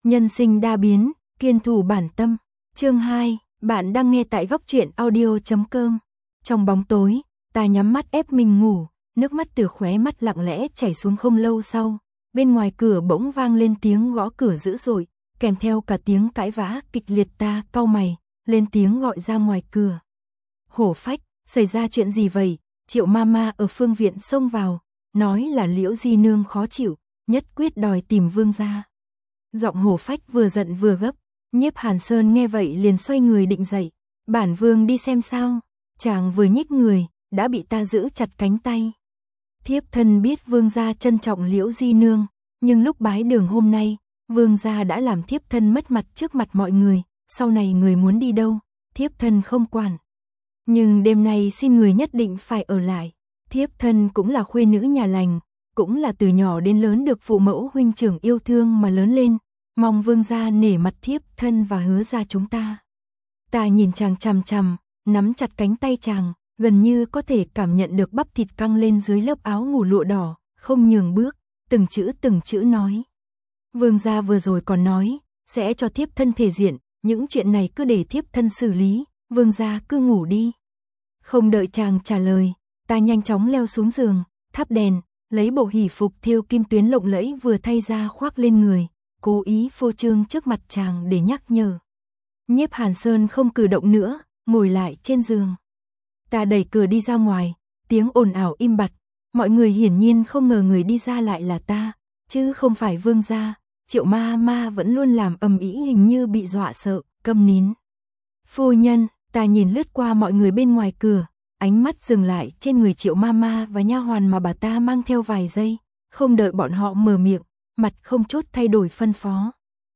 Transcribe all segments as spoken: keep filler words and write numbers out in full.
Nhân sinh đa biến, kiên thủ bản tâm. Chương hai, bạn đang nghe tại góc truyện audio chấm com. Trong bóng tối, ta nhắm mắt ép mình ngủ, nước mắt từ khóe mắt lặng lẽ chảy xuống. Không lâu sau, bên ngoài cửa bỗng vang lên tiếng gõ cửa dữ dội, kèm theo cả tiếng cãi vã kịch liệt. Ta cau mày, lên tiếng gọi ra ngoài cửa. Hổ Phách, xảy ra chuyện gì vậy? Triệu Mama ở phương viện xông vào, nói là Liễu Di Nương khó chịu, nhất quyết đòi tìm Vương gia. Giọng Hổ Phách vừa giận vừa gấp. Nhiếp Hàn Sơn nghe vậy liền xoay người định dậy. Bản vương đi xem sao. Chàng vừa nhích người, đã bị ta giữ chặt cánh tay. Thiếp thân biết vương gia trân trọng Liễu Di Nương, nhưng lúc bái đường hôm nay, vương gia đã làm thiếp thân mất mặt trước mặt mọi người. Sau này người muốn đi đâu, thiếp thân không quản. Nhưng đêm nay xin người nhất định phải ở lại. Thiếp thân cũng là khuê nữ nhà lành, cũng là từ nhỏ đến lớn được phụ mẫu huynh trưởng yêu thương mà lớn lên. Mong vương gia nể mặt thiếp thân và hứa ra chúng ta. Ta nhìn chàng chằm chằm, nắm chặt cánh tay chàng, gần như có thể cảm nhận được bắp thịt căng lên dưới lớp áo ngủ lụa đỏ, không nhường bước, từng chữ từng chữ nói. Vương gia vừa rồi còn nói, sẽ cho thiếp thân thể diện, những chuyện này cứ để thiếp thân xử lý, vương gia cứ ngủ đi. Không đợi chàng trả lời, ta nhanh chóng leo xuống giường, thắp đèn, lấy bộ hỷ phục thêu kim tuyến lộng lẫy vừa thay ra khoác lên người, cố ý phô trương trước mặt chàng để nhắc nhở. Nhiếp Hàn Sơn không cử động nữa, ngồi lại trên giường. Ta đẩy cửa đi ra ngoài, tiếng ồn ào im bặt, mọi người hiển nhiên không ngờ người đi ra lại là ta, chứ không phải vương gia. Triệu ma ma vẫn luôn làm ầm ĩ, hình như bị dọa sợ, câm nín. Phu nhân, ta nhìn lướt qua mọi người bên ngoài cửa, ánh mắt dừng lại trên người Triệu ma ma và nha hoàn mà bà ta mang theo vài giây, không đợi bọn họ mở miệng, mặt không chút thay đổi phân phó.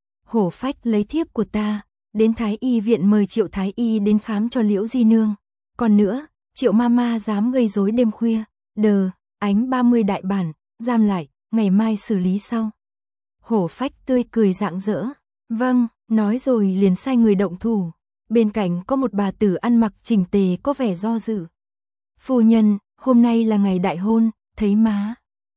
Hổ Phách lấy thiếp của ta, đến Thái Y viện mời Triệu Thái Y đến khám cho Liễu Di Nương. Còn nữa, Triệu Mama dám gây rối đêm khuya, đờ, ánh ba mươi đại bản, giam lại, ngày mai xử lý sau. Hổ Phách tươi cười rạng rỡ. Vâng, nói rồi liền sai người động thủ. Bên cạnh có một bà tử ăn mặc chỉnh tề có vẻ do dự. Phu nhân, hôm nay là ngày đại hôn, thấy má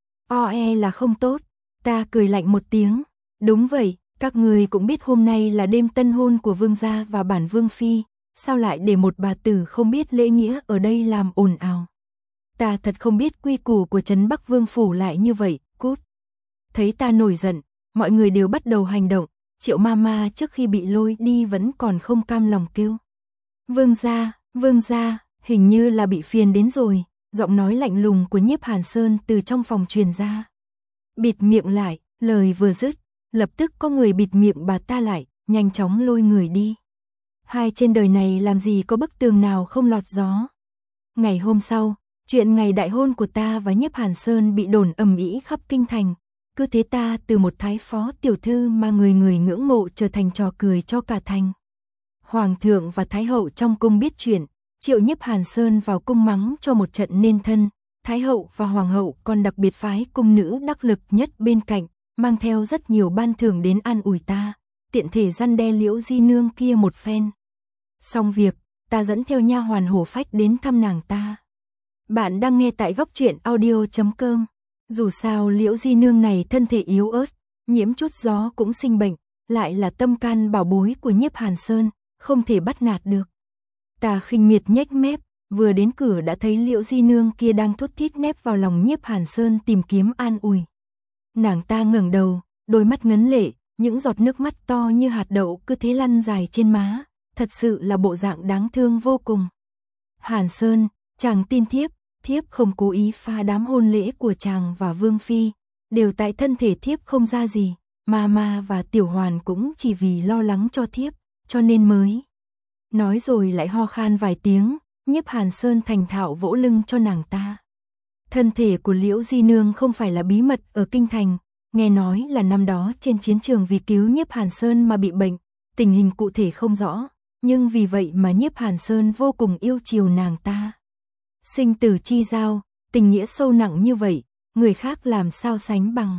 o e là không tốt. Ta cười lạnh một tiếng. Đúng vậy, các người cũng biết hôm nay là đêm tân hôn của vương gia và bản vương phi, sao lại để một bà tử không biết lễ nghĩa ở đây làm ồn ào. Ta thật không biết quy củ của trấn Bắc Vương phủ lại như vậy, cút. Thấy ta nổi giận, mọi người đều bắt đầu hành động. Triệu Mama trước khi bị lôi đi vẫn còn không cam lòng kêu. Vương gia, vương gia, hình như là bị phiền đến rồi. Giọng nói lạnh lùng của Nhiếp Hàn Sơn từ trong phòng truyền ra. Bịt miệng lại, lời vừa dứt, lập tức có người bịt miệng bà ta lại, nhanh chóng lôi người đi. Hai trên đời này làm gì có bức tường nào không lọt gió. Ngày hôm sau, chuyện ngày đại hôn của ta và Nhiếp Hàn Sơn bị đồn ầm ĩ khắp kinh thành. Cứ thế ta từ một thái phó tiểu thư mà người người ngưỡng mộ trở thành trò cười cho cả thành. Hoàng thượng và thái hậu trong cung biết chuyện, triệu Nhiếp Hàn Sơn vào cung mắng cho một trận nên thân. Thái hậu và hoàng hậu còn đặc biệt phái cung nữ đắc lực nhất bên cạnh, mang theo rất nhiều ban thưởng đến an ủi ta, tiện thể răn đe Liễu Di Nương kia một phen. Xong việc, ta dẫn theo nha hoàn Hổ Phách đến thăm nàng ta. Bạn đang nghe tại góc truyện audio chấm com. Dù sao Liễu Di Nương này thân thể yếu ớt, nhiễm chút gió cũng sinh bệnh, lại là tâm can bảo bối của Nhiếp Hàn Sơn, không thể bắt nạt được. Ta khinh miệt nhếch mép, vừa đến cửa đã thấy Liễu Di Nương kia đang thút thít nép vào lòng Nhiếp Hàn Sơn tìm kiếm an ủi. Nàng ta ngẩng đầu, đôi mắt ngấn lệ, những giọt nước mắt to như hạt đậu cứ thế lăn dài trên má, thật sự là bộ dạng đáng thương vô cùng. Hàn Sơn, chàng tin thiếp, thiếp không cố ý pha đám hôn lễ của chàng và vương phi, đều tại thân thể thiếp không ra gì, Mama và Tiểu Hoàn cũng chỉ vì lo lắng cho thiếp, cho nên mới. Nói rồi lại ho khan vài tiếng, Nhiếp Hàn Sơn thành thạo vỗ lưng cho nàng ta. Thân thể của Liễu Di Nương không phải là bí mật ở kinh thành, nghe nói là năm đó trên chiến trường vì cứu Nhiếp Hàn Sơn mà bị bệnh, tình hình cụ thể không rõ, nhưng vì vậy mà Nhiếp Hàn Sơn vô cùng yêu chiều nàng ta. Sinh tử chi giao, tình nghĩa sâu nặng như vậy, người khác làm sao sánh bằng.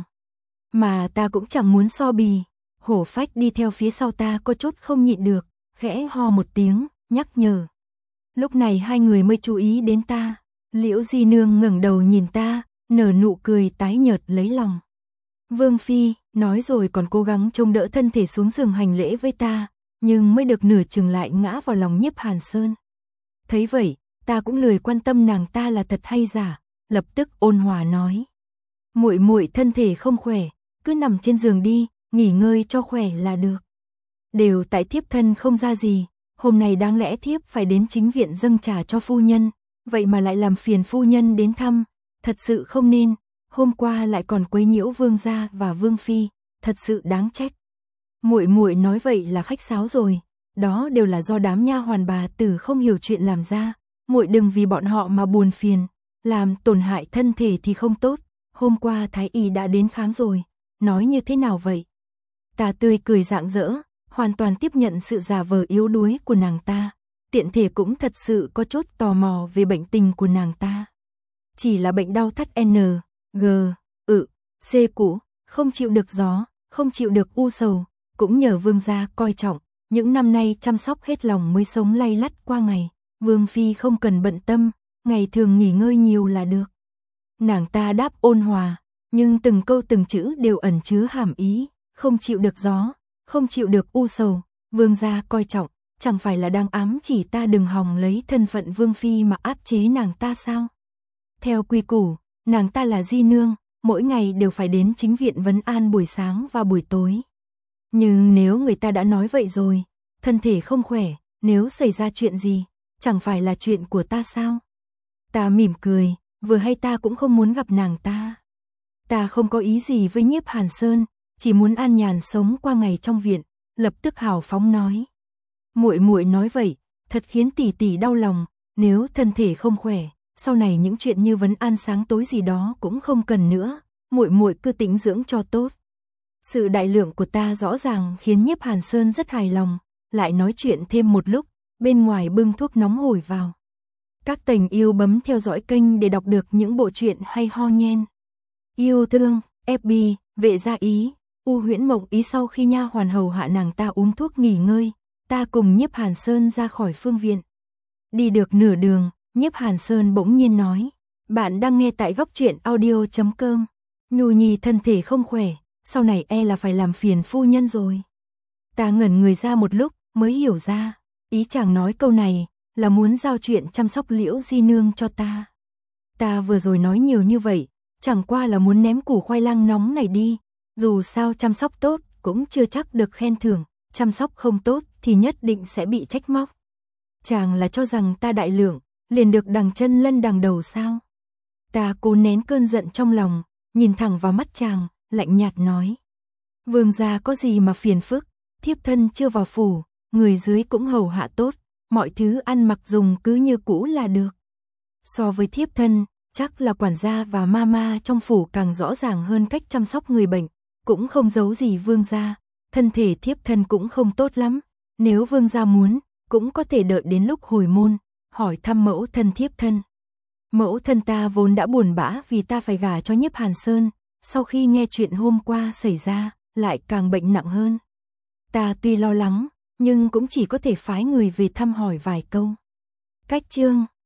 Mà ta cũng chẳng muốn so bì. Hổ Phách đi theo phía sau ta có chút không nhịn được, khẽ ho một tiếng, nhắc nhở. Lúc này hai người mới chú ý đến ta. Liễu Di Nương ngẩng đầu nhìn ta, nở nụ cười tái nhợt lấy lòng. Vương phi, Nói rồi còn cố gắng chống đỡ thân thể xuống giường hành lễ với ta, nhưng mới được nửa chừng lại ngã vào lòng Nhiếp Hàn Sơn. Thấy vậy, ta cũng lười quan tâm nàng ta là thật hay giả, lập tức ôn hòa nói: "Muội muội thân thể không khỏe, cứ nằm trên giường đi, nghỉ ngơi cho khỏe là được. Đều tại thiếp thân không ra gì, hôm nay đáng lẽ thiếp phải đến chính viện dâng trà cho phu nhân, vậy mà lại làm phiền phu nhân đến thăm, thật sự không nên, hôm qua lại còn quấy nhiễu vương gia và vương phi, thật sự đáng trách." Muội muội nói vậy là khách sáo rồi, đó đều là do đám nha hoàn bà tử không hiểu chuyện làm ra, muội đừng vì bọn họ mà buồn phiền, làm tổn hại thân thể thì không tốt. Hôm qua thái y đã đến khám rồi, nói như thế nào vậy? Ta tươi cười rạng rỡ, hoàn toàn tiếp nhận sự giả vờ yếu đuối của nàng ta, tiện thể cũng thật sự có chút tò mò về bệnh tình của nàng ta. Chỉ là bệnh đau thắt N, G, ự, C cũ, không chịu được gió, không chịu được u sầu, cũng nhờ vương gia coi trọng, những năm nay chăm sóc hết lòng mới sống lay lắt qua ngày, vương phi không cần bận tâm, ngày thường nghỉ ngơi nhiều là được. Nàng ta đáp ôn hòa, nhưng từng câu từng chữ đều ẩn chứa hàm ý, không chịu được gió, không chịu được u sầu, vương gia coi trọng, chẳng phải là đang ám chỉ ta đừng hòng lấy thân phận vương phi mà áp chế nàng ta sao? Theo quy củ, nàng ta là di nương, mỗi ngày đều phải đến chính viện vấn an buổi sáng và buổi tối. Nhưng nếu người ta đã nói vậy rồi, thân thể không khỏe, nếu xảy ra chuyện gì, chẳng phải là chuyện của ta sao? Ta mỉm cười, vừa hay ta cũng không muốn gặp nàng ta. Ta không có ý gì với Nhiếp Hàn Sơn, chỉ muốn an nhàn sống qua ngày trong viện, lập tức hào phóng nói: "Muội muội nói vậy, thật khiến tỷ tỷ đau lòng, nếu thân thể không khỏe, sau này những chuyện như vấn an sáng tối gì đó cũng không cần nữa, muội muội cứ tĩnh dưỡng cho tốt." Sự đại lượng của ta rõ ràng khiến Nhiếp Hàn Sơn rất hài lòng, lại nói chuyện thêm một lúc, bên ngoài bưng thuốc nóng hổi vào. Các tềnh yêu bấm theo dõi kênh để đọc được những bộ truyện hay ho nhen. Yêu thương, ép bê, vệ gia ý, U Huyễn Mộng ý. Sau khi nha hoàn hầu hạ nàng ta uống thuốc nghỉ ngơi, ta cùng Nhiếp Hàn Sơn ra khỏi phương viện. Đi được nửa đường, Nhiếp Hàn Sơn bỗng nhiên nói: "Bạn đang nghe tại góc truyện audio chấm com. Nhu Nhi thân thể không khỏe, sau này e là phải làm phiền phu nhân rồi." Ta ngẩn người ra một lúc, mới hiểu ra, ý chàng nói câu này là muốn giao chuyện chăm sóc Liễu di nương cho ta. Ta vừa rồi nói nhiều như vậy, chẳng qua là muốn ném củ khoai lang nóng này đi, dù sao chăm sóc tốt cũng chưa chắc được khen thưởng, chăm sóc không tốt thì nhất định sẽ bị trách móc. Chàng là cho rằng ta đại lượng, liền được đằng chân lân đằng đầu sao? Ta cố nén cơn giận trong lòng, nhìn thẳng vào mắt chàng, lạnh nhạt nói: "Vương gia có gì mà phiền phức, thiếp thân chưa vào phủ, người dưới cũng hầu hạ tốt, mọi thứ ăn mặc dùng cứ như cũ là được. So với thiếp thân, chắc là quản gia và mama trong phủ càng rõ ràng hơn cách chăm sóc người bệnh, cũng không giấu gì vương gia, thân thể thiếp thân cũng không tốt lắm, nếu vương gia muốn, cũng có thể đợi đến lúc hồi môn, hỏi thăm mẫu thân thiếp thân. Mẫu thân ta vốn đã buồn bã vì ta phải gả cho Nhiếp Hàn Sơn, sau khi nghe chuyện hôm qua xảy ra, lại càng bệnh nặng hơn. Ta tuy lo lắng, nhưng cũng chỉ có thể phái người về thăm hỏi vài câu." Cách chương